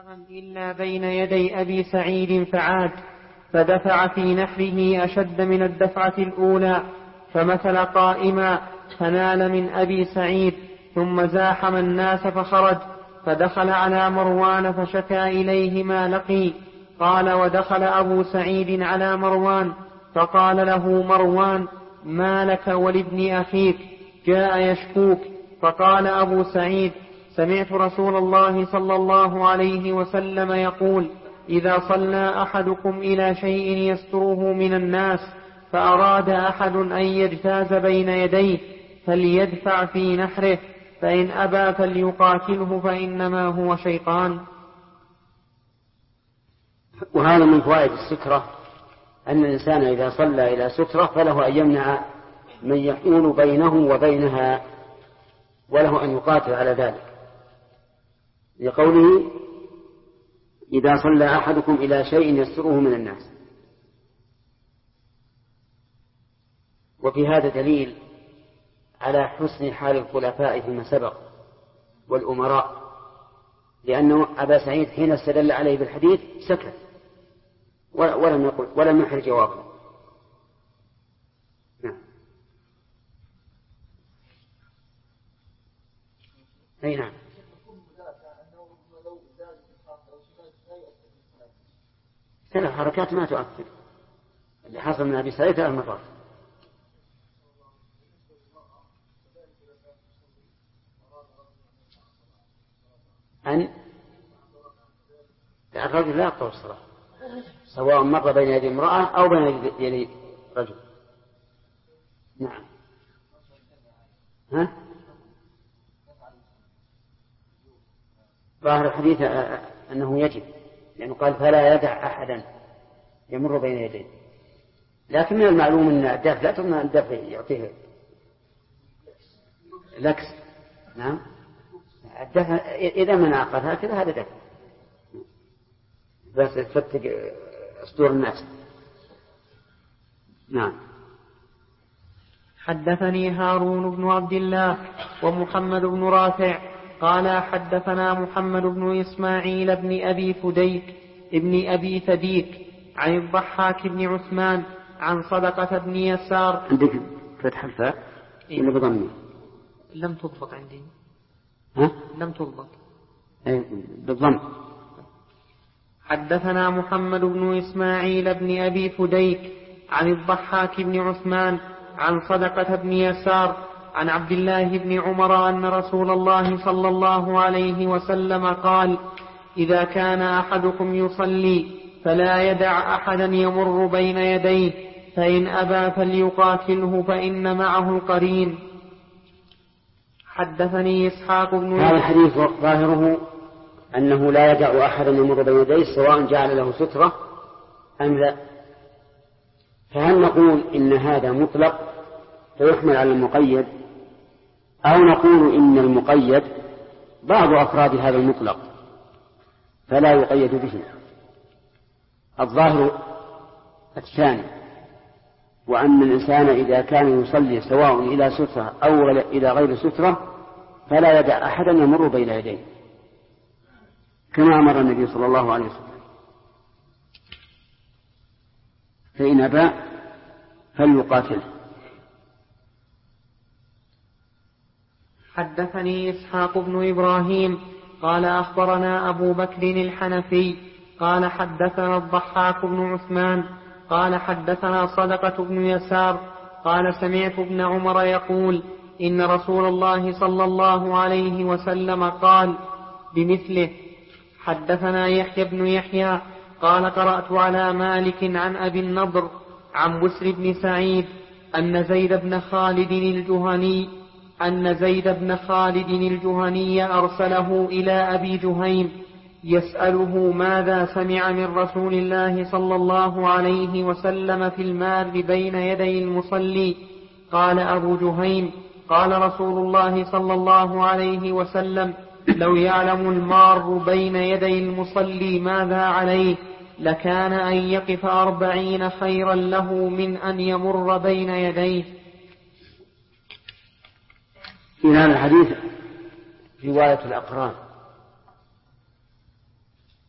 بابا إلا بين يدي أبي سعيد فعاد، فدفع في نحره أشد من الدفعة الأولى، فمثل قائما فنال من أبي سعيد، ثم زاحم الناس فخرج، فدخل على مروان فشكى إليه ما لقي. قال: ودخل أبو سعيد على مروان فقال له مروان: ما لك ولابن أخيك؟ جاء يشكوك. فقال أبو سعيد: سمعت رسول الله صلى الله عليه وسلم يقول: إذا صلى أحدكم إلى شيء يستره من الناس فأراد أحد أن يجتاز بين يديه فليدفع في نحره، فإن أبى فليقاتله فإنما هو شيطان. وهذا من فوائد السترة، أن الإنسان إذا صلى إلى سترة فله أن يمنع من يحول بينه وبينها، وله أن يقاتل على ذلك، لقوله: إذا صلى أحدكم إلى شيء يستره من الناس. وفي هذا دليل على حسن حال الخلفاء فيما سبق والأمراء، لأنه أبا سعيد حين استدل عليه بالحديث سكت ولم يحر جوابه. نعم. أي نعم. ثلاث حركات ما تؤثر. اللي حصل من أبي سعيد 3 مرات. أن الرجل لا يقطع الصلاة، سواء مر بين يدي امرأة أو بين يدي رجل. نعم. ها؟ ظاهر الحديث أنه يجب، لأنه قال: فلا يدع أحدا يمر بين يديه. لكن من المعلوم أن الدفع لا تظن الدفع يعطيه لكس. نعم. الدفع إذا من عقد هكذا هذا دفع، بس تفتق أصدور الناس. نعم. حدثني هارون بن عبد الله ومحمد بن رافع قال: حدثنا محمد بن إسماعيل بن أبي فديك ابن أبي فديك عن الضحاك بن عثمان عن صدقة بن يسار. عندك فتح الفاء ولا بضمه؟ لم تضبط عندي. ها؟ لم تضبط. بالضم. حدثنا محمد بن إسماعيل بن أبي فديك عن الضحاك بن عثمان عن صدقة بن يسار عن عبد الله بن عمر أن رسول الله صلى الله عليه وسلم قال: إذا كان أحدكم يصلي فلا يدع أحدا يمر بين يديه، فإن أبى فليقاتله فإن معه القرين. حدثني إسحاق بن هذا الحديث ظاهره أنه لا يدع أحدا يمر بين يديه سواء جعل له سترة أم لا. فهل نقول إن هذا مطلق فيحمل على المقيد، أو نقول إن المقيد بعض أفراد هذا المطلق فلا يقيد به؟ الظاهر الثاني، وأن الإنسان إذا كان يصلي سواء إلى سترة أو إلى غير سترة فلا يدع أحدا يمر بين يديه، كما أمر النبي صلى الله عليه وسلم. فإن أبى فليقاتله. حدثني إسحاق بن إبراهيم قال: أخبرنا أبو بكر الحنفي قال: حدثنا الضحاك بن عثمان قال: حدثنا صدقة بن يسار قال: سمعت ابن عمر يقول: إن رسول الله صلى الله عليه وسلم قال بمثله. حدثنا يحيى بن يحيى قال: قرأت على مالك عن أبي النضر عن بسر بن سعيد أن زيد بن خالد الجهني أرسله إلى أبي جهيم يسأله ماذا سمع من رسول الله صلى الله عليه وسلم في المار بين يدي المصلي. قال أبو جهيم: قال رسول الله صلى الله عليه وسلم: لو يعلم المار بين يدي المصلي ماذا عليه لكان أن يقف 40 خيرا له من أن يمر بين يديه. في هذا الحديث رواية الأقران،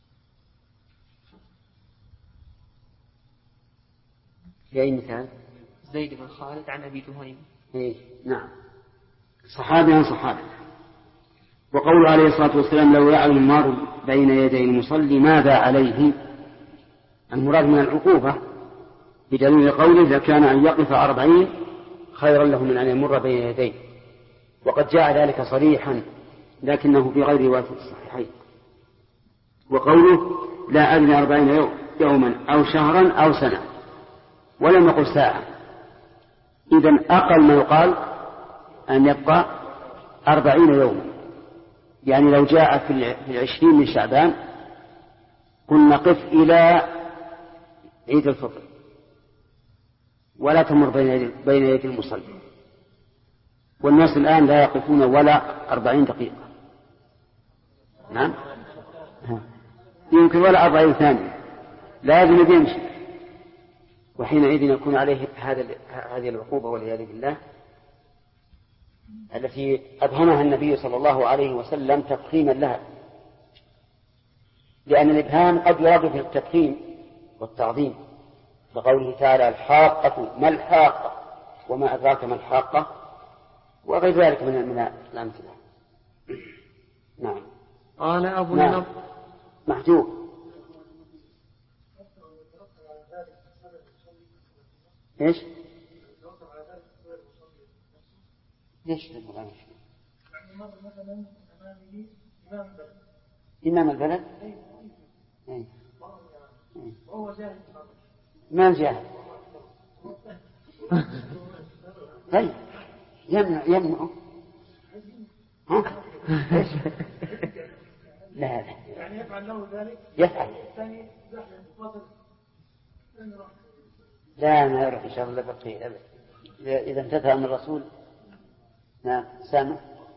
في أي مثال؟ زيد بن خالد عن أبي جهيم. إيه نعم، صحابي عن صحابي. وقوله عليه الصلاة والسلام لو يعلم المار بين يدي المصلي ماذا عليه، المراد من العقوبة بدليل قوله لكان أن يقف 40 خيرا له من أن يمر بين يديه، وقد جاء ذلك صريحا لكنه في غير رواية الصحيحين. وقوله لا أدنى 40 يوما أو شهرا أو سنة، ولم يقل ساعة، إذن أقل ما يقال أن يبقى 40 يوما. يعني لو جاء في 20 من شعبان قلنا قف إلى عيد الفطر ولا تمر بين يدي المصلي، والناس الآن لا يقفون ولا 40 دقيقة. نعم يمكن ولا 40 ثانية، لازم يمشي، وحينئذ يكون عليه هذه العقوبة والعياذ بالله التي أبهمها النبي صلى الله عليه وسلم تفخيما لها، لأن الإبهام قد يراد في التفخيم والتعظيم، لقوله تعالى الحاقة ما الحاقة وما أدراك ما الحاقة وغير ذلك من الأمثلة. نعم. قال أبو النضر محجوب. إيش؟ ليش إمام البلد ما الجاهل طيب يمنع لا يعني يفعل له ذلك يفعل لا ما يروح إن شاء الله بقي إذا انتهى من الرسول. نعم سامع.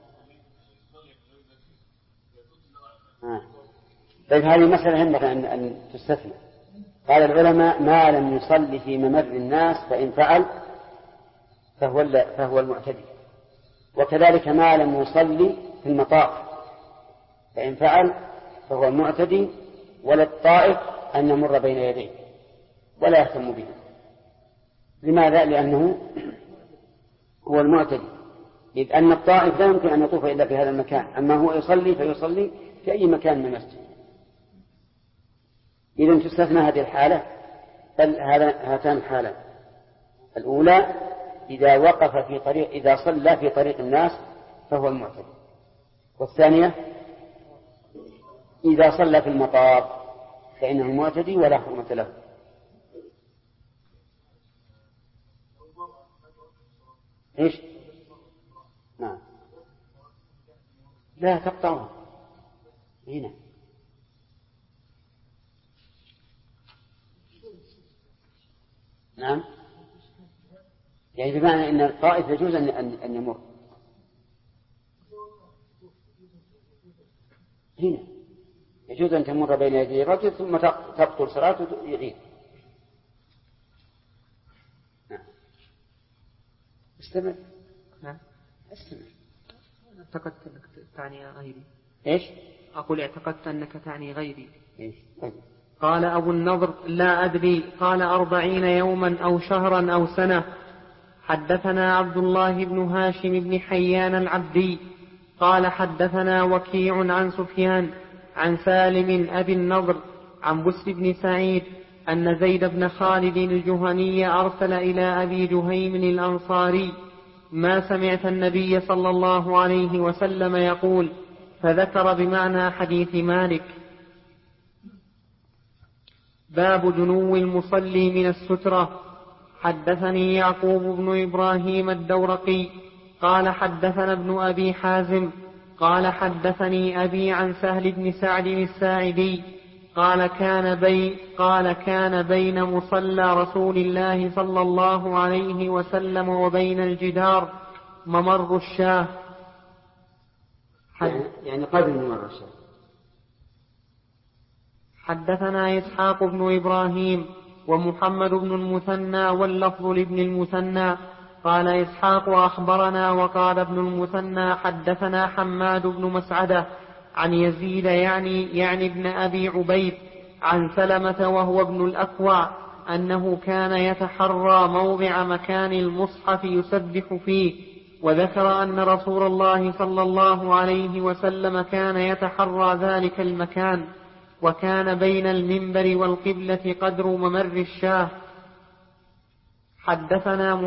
طيب هذه مسألة ينبغي أن تستثنى. قال العلماء ما لم يصلي في ممر الناس فإن فعل فهو المعتدي، وكذلك ما لم يصلي في المطاف فإن فعل فهو المعتدي، ولا الطائف أن يمر بين يديه ولا يهتم به. لماذا؟ لأنه هو المعتدي، إذ أن الطائف لا يمكن أن يطوف إلا في هذا المكان، أما هو يصلي فيصلي في أي مكان من المسجد. إذن تستثنى هذه الحالة، بل هاتان الحالة الأولى إذا وقف في طريق، إذا صلى في طريق الناس فهو المعتدي، والثانية إذا صلى في المطاف فإنه معتدي ولا حرمة له. إيش؟ نعم لا تقطعها هنا. نعم يعني بمعنى أن الطائف يجوز أن يمر هنا، يجوز أن تمر بين يدي الرجل ثم تبطل صلاته يعيد. نعم استمر. نعم استمر. اعتقدت أنك تعني غيري. إيش؟ أقول اعتقدت أنك تعني غيري. إيش؟ قال أبو النضر لا أدري، قال 40 يوما أو شهرا أو سنة. حدثنا عبد الله بن هاشم بن حيان العبدي قال حدثنا وكيع عن سفيان عن سالم أبي النضر عن بسر بن سعيد أن زيد بن خالد الجهني أرسل إلى أبي جهيم الأنصاري ما سمعت النبي صلى الله عليه وسلم يقول، فذكر بمعنى حديث مالك. باب جنو المصلي من السترة. حدثني يعقوب بن إبراهيم الدورقي قال حدثنا ابن أبي حازم قال حدثني أبي عن سهل بن سعد الساعدي قال كان بين مصلى رسول الله صلى الله عليه وسلم وبين الجدار ممر الشاة. يعني قبل ممر الشاة. حدثنا إسحاق بن إبراهيم ومحمد بن المثنى واللفظ لابن المثنى قال إسحاق أخبرنا وقال ابن المثنى حدثنا حماد بن مسعدة عن يزيد يعني ابن أبي عبيد عن سلمة وهو ابن الأكوع أنه كان يتحرى موضع مكان المصحف يسبح فيه، وذكر أن رسول الله صلى الله عليه وسلم كان يتحرى ذلك المكان، وكان بين المنبر والقبلة قدر ممر الشاه. حدثناه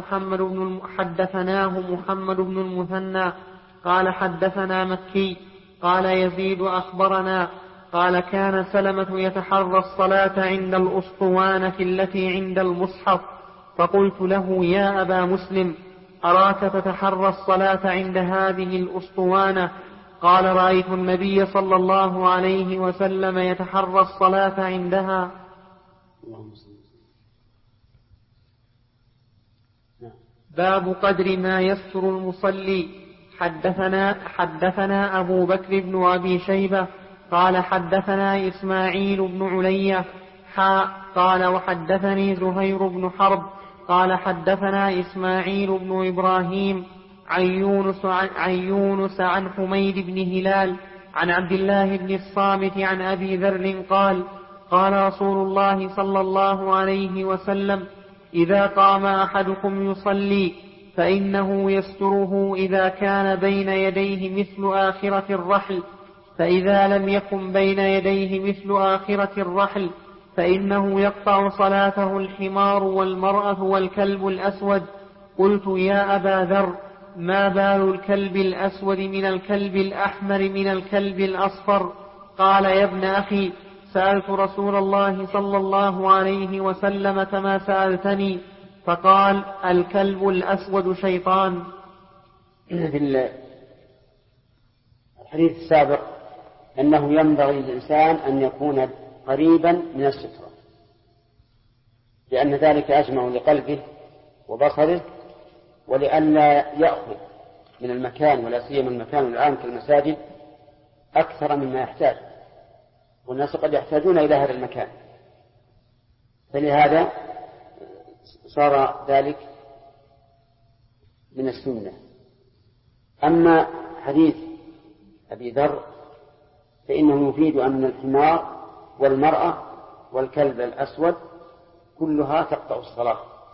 محمد بن المثنى قال حدثنا مكي قال يزيد أخبرنا قال كان سلمة يتحرى الصلاة عند الأسطوانة التي عند المصحف، فقلت له يا أبا مسلم أراك تتحرى الصلاة عند هذه الأسطوانة؟ قال رأيت النبي صلى الله عليه وسلم يتحرى الصلاة عندها. باب قدر ما يستر المصلي. حدثنا أبو بكر بن أبي شيبة قال حدثنا إسماعيل بن علية قال وحدثني زهير بن حرب قال حدثنا إسماعيل بن إبراهيم عن يونس عن حميد بن هلال عن عبد الله بن الصامت عن أبي ذر قال قال رسول الله صلى الله عليه وسلم إذا قام أحدكم يصلي فإنه يستره إذا كان بين يديه مثل آخرة الرحل، فإذا لم يكن بين يديه مثل آخرة الرحل فإنه يقطع صلاته الحمار والمرأة والكلب الأسود. قلت يا أبا ذر ما بال الكلب الأسود من الكلب الأحمر من الكلب الأصفر؟ قال يا ابن أخي سألت رسول الله صلى الله عليه وسلم كما سألتني، فقال الكلب الأسود شيطان. في الحديث السابق أنه ينبغي للإنسان أن يكون قريبا من السترة، لأن ذلك أجمع لقلبه وبصره، ولئلا يأخذ من المكان ولا سيما المكان العام كالمساجد أكثر مما يحتاج، والناس قد يحتاجون إلى هذا المكان، فلهذا صار ذلك من السنة. أما حديث أبي ذر فإنه يفيد أن الحمار والمرأة والكلب الأسود كلها تقطع الصلاة،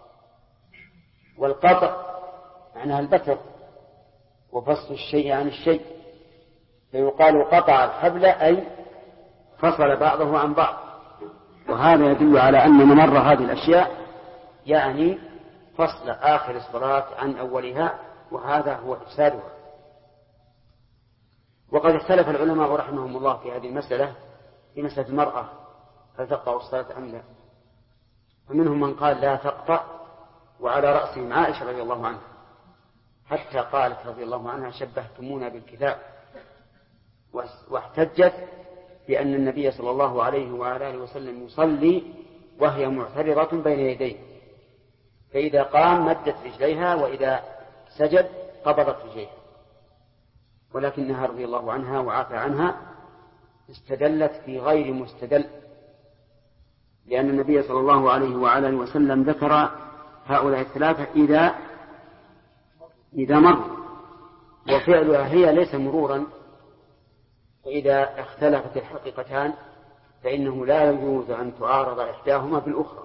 والقطع معناها البتر وفصل الشيء عن الشيء، فيقال قطع الحبل أي فصل بعضه عن بعض، وهذا يدل على أن ممر هذه الأشياء يعني فصل آخر الصلاة عن أولها، وهذا هو إفسادها. وقد اختلف العلماء رحمهم الله في هذه المسألة، في مسألة المرأة هل تقطع الصلاة أم لا، فمنهم من قال لا تقطع، وعلى رأسهم عائشة رضي الله عنها، حتى قالت رضي الله عنها شبهتمونا بالكتاب، واحتجت بأن النبي صلى الله عليه وآله وسلم يصلي وهي معترضة بين يديه، فإذا قام مدت رجليها وإذا سجد قبضت رجليها، ولكنها رضي الله عنها وعافى عنها استدلت في غير مستدل، لأن النبي صلى الله عليه وآله وسلم ذكر هؤلاء الثلاثة إذا مر، وفعلها هي ليس مرورا، وإذا اختلفت الحقيقتان فإنه لا يجوز أن تعارض إحداهما بالأخرى.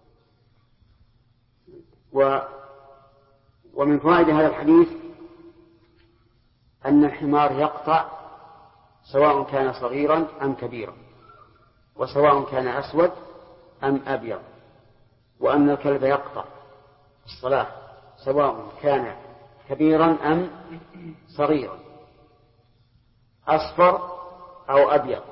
ومن فوائد هذا الحديث أن الحمار يقطع سواء كان صغيرا أم كبيرا، وسواء كان أسود أم أبيض، وأن الكلب يقطع الصلاة سواء كان كبيرا أم صغيرا، أصفر أو أبيض.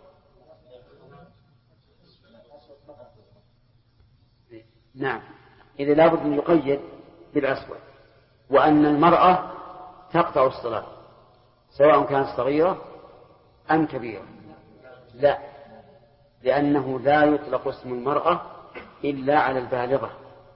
نعم، إذا لابد أن يقيد بالأسود. وأن المرأة تقطع الصلاة سواء كانت صغيرة أم كبيرة، لا، لأنه لا يطلق اسم المرأة إلا على البالغة،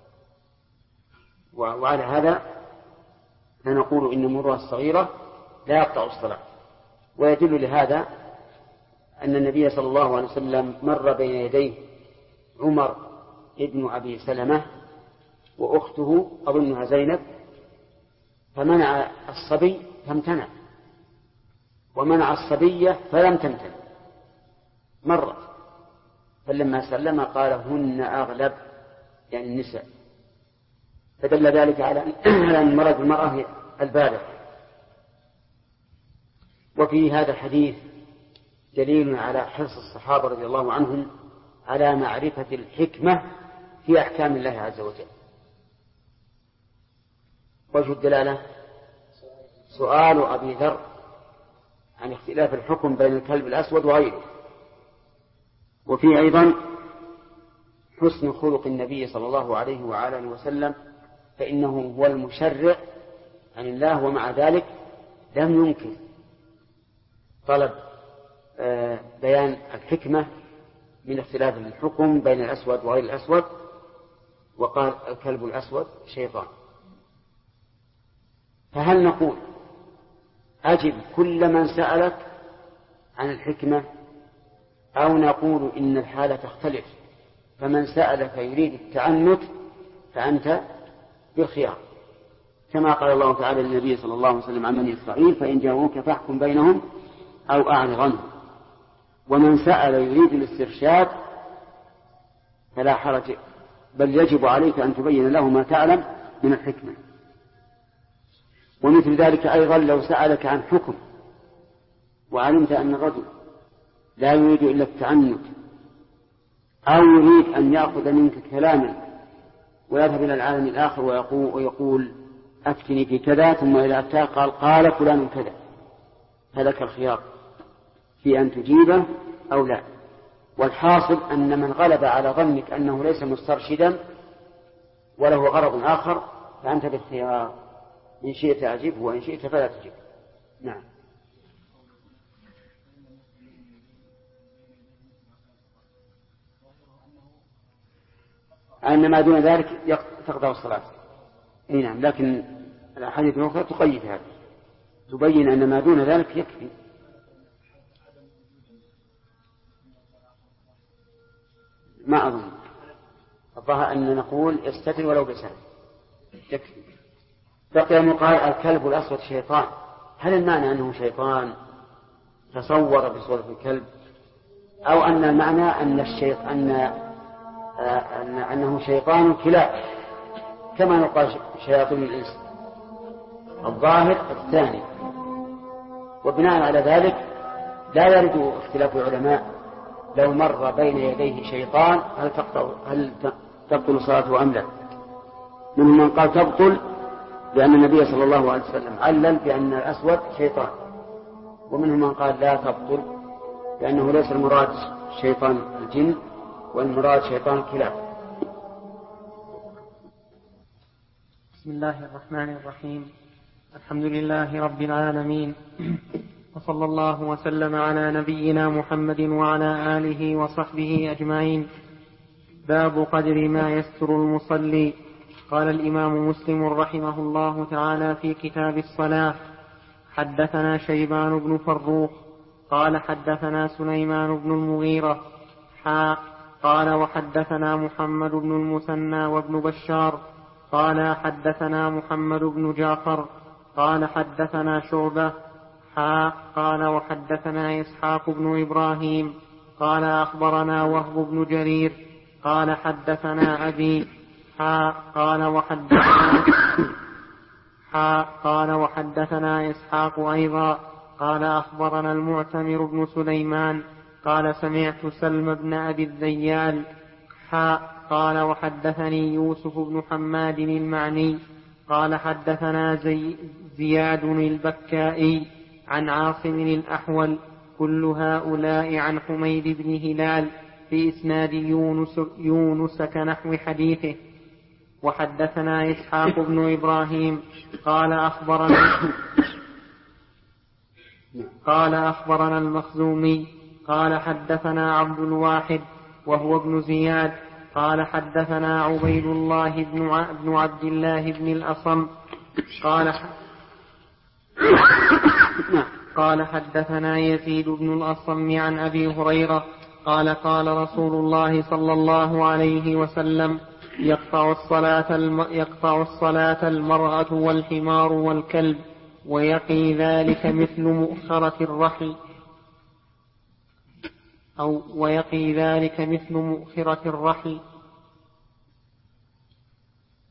وعلى هذا فنقول إن المرأة الصغيرة لا يقطع الصلاة. ويدل لهذا أن النبي صلى الله عليه وسلم مر بين يديه عمر ابن أبي سلمة وأخته أظنها زينب، فمنع الصبي فامتنع، ومنع الصبية فلم تمتنع مرة، فلما سلم قال هن أغلب يعني النساء، فدل ذلك على أن مرض المرأة البالغ. وفي هذا الحديث دليل على حرص الصحابة رضي الله عنهم على معرفة الحكمة في أحكام الله عز وجل. وجه الدلالة سؤال أبي ذر عن اختلاف الحكم بين الكلب الأسود وغيره. وفي أيضا حسن خلق النبي صلى الله عليه وآله وسلم، فإنه هو المشرع عن الله، ومع ذلك لم ينكر طلب بيان الحكمة من اختلاف الحكم بين الأسود وغير الأسود، وقال الكلب الأسود شيطان. فهل نقول أجب كل من سألك عن الحكمة، أو نقول إن الحالة تختلف، فمن سألك يريد التعنت فأنت بالخيار، كما قال الله تعالى للنبي صلى الله عليه وسلم عن بني إسرائيل: فإن جاءوك فاحكم بينهم أو أعرض عنهم. ومن سأل يريد الاسترشاد فلا حرج، بل يجب عليك أن تبين له ما تعلم من الحكمة. ومثل ذلك أيضا لو سألك عن حكم وعلمت أن الرجل لا يريد إلا التعنت، أو يريد أن يأخذ منك كلاما ويذهب إلى العالم الآخر ويقول أفتني في كذا، ثم إذا أفتاه قال فلان كذا، فلك الخيار في أن تجيبه أو لا. والحاصل أن من غلب على ظنك أنه ليس مسترشدا وله غرض آخر فأنت بالخيار، إن شئت أجبه وإن شئت فلا تجب. نعم. أن ما دون ذلك تقضى الصلاة. أي نعم، لكن الأحاديث الأخرى تقيد هذا، تبين أن ما دون ذلك يكفي. ما أظن الظاهر أن نقول استتر ولو بسهل يكفي. بقي مقال الكلب الأسود شيطان. هل المعنى أنه شيطان تصور بصورة الكلب، أو أن المعنى أنه شيطان كلاب كما نقال شياطين الإنس؟ الظاهر الثاني. وبناء على ذلك لا يرد اختلاف العلماء لو مر بين يديه شيطان هل تبطل صلاته أم لا. منهم من قال تبطل لأن النبي صلى الله عليه وسلم علل بأن الأسود شيطان، ومنهم من قال لا تبطل لأنه ليس المراد شيطان الجن والمراد شيطان الكلاب. بسم الله الرحمن الرحيم. الحمد لله رب العالمين، وصلى الله وسلم على نبينا محمد وعلى آله وصحبه أجمعين. باب قدر ما يستر المصلي. قال الإمام مسلم رحمه الله تعالى في كتاب الصلاة: حدثنا شيبان بن فروخ قال حدثنا سليمان بن المغيرة قال وحدثنا محمد بن المثنى وابن بشار قال حدثنا محمد بن جعفر قال حدثنا شعبة قال وحدثنا إسحاق بن إبراهيم قال أخبرنا وهب بن جرير قال حدثنا أبي قال وحدثنا إسحاق أيضا قال أخبرنا المعتمر بن سليمان قال سمعت سلم بن أبي الذيال قال وحدثني يوسف بن حماد المعني قال حدثنا زياد البكائي عن عاصم الأحول، كل هؤلاء عن حميد بن هلال في إسناد يونس كنحو حديثه. وحدثنا إسحاق بن إبراهيم قال أخبرنا المخزومي قال حدثنا عبد الواحد وهو ابن زياد قال حدثنا عبيد الله بن عبد الله بن الأصم قال حدثنا يزيد بن الأصم عن أبي هريرة قال قال رسول الله صلى الله عليه وسلم: يقطع الصلاة المرأة والحمار والكلب، ويقي ذلك مثل مؤخرة الرحل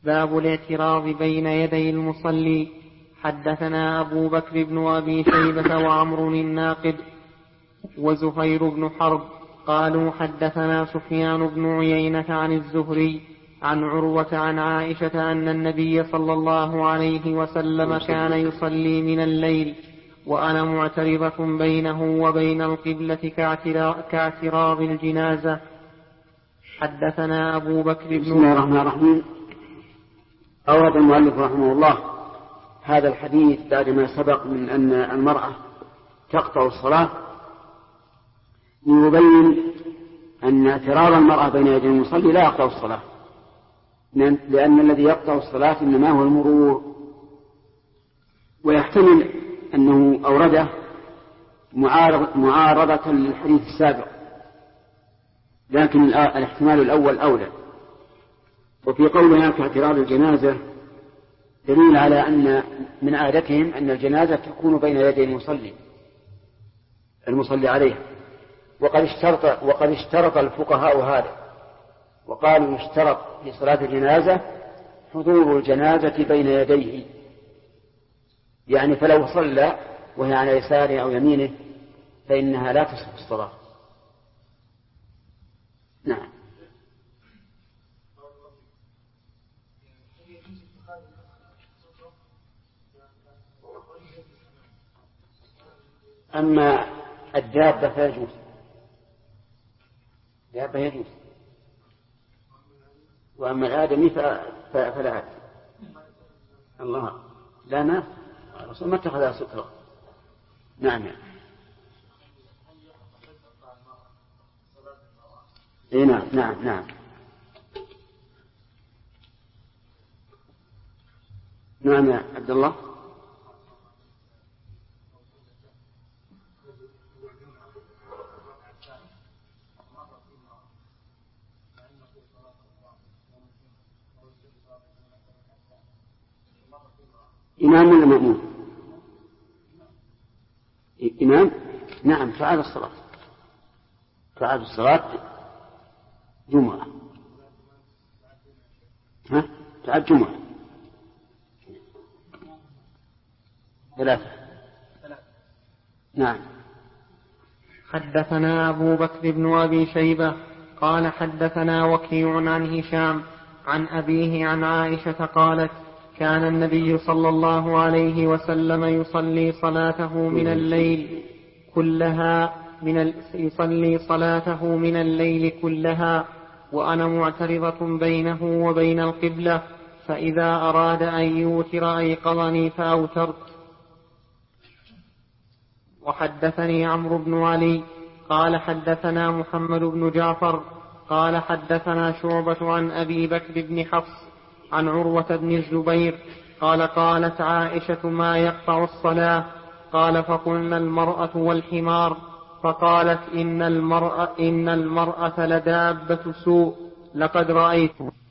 باب الاعتراض بين يدي المصلي. حدثنا أبو بكر بن أبي شيبة وعمر الناقد وزهير بن حرب قالوا حدثنا سفيان بن عيينة عن الزهري عن عروة عن عائشة أن النبي صلى الله عليه وسلم كان يصلي من الليل وأنا معترضة بينه وبين القبلة كاعتراض الجنازة. حدثنا أبو بكر بن بسم الله الرحمن الرحيم. أورد المؤلف رحمه الله هذا الحديث بعد ما سبق من أن المرأة تقطع الصلاة ليبين أن اعتراض المرأة بين يدي المصلي لا يقطع الصلاة، لأن الذي يقطع الصلاة إنما هو المرور. ويحتمل أنه أورده معارضة للحديث السابق، لكن الاحتمال الأول أولى. وفي قولنا كاعتراض الجنازة دليل على أن من عادتهم أن الجنازة تكون بين يدي المصلي عليه. وقد اشترط الفقهاء هذا، وقالوا يشترط في صلاة الجنازة حضور الجنازة بين يديه، يعني فلو صلى وهي على يساره أو يمينه فإنها لا تصح الصلاة. نعم. أما الدابة فيجوز، الدابة يجوز، وأما الآدمي فلا أدري. الله لا، ما الرسول ما اتخذها سترة. نعم. إيه نعم نعم نعم نعم يا عبد الله. إمام ولا مأمون؟ إمام. نعم تعاد الصلاة جمعة. تعاد جمعة 3. نعم. حدثنا أبو بكر بن أبي شيبة قال حدثنا وكيع عن هشام عن أبيه عن عائشة قالت كان النبي صلى الله عليه وسلم يصلي صلاته من الليل كلها وأنا معترضة بينه وبين القبلة، فإذا أراد أن يوتر أيقظني فأوترت. وحدثني عمرو بن علي قال حدثنا محمد بن جعفر قال حدثنا شعبة عن أبي بكر بن حفص عن عروة بن الزبير قال قالت عائشة ما يقطع الصلاة؟ قال فقلنا المرأة والحمار، فقالت إن المرأة لدابة سوء لقد رأيت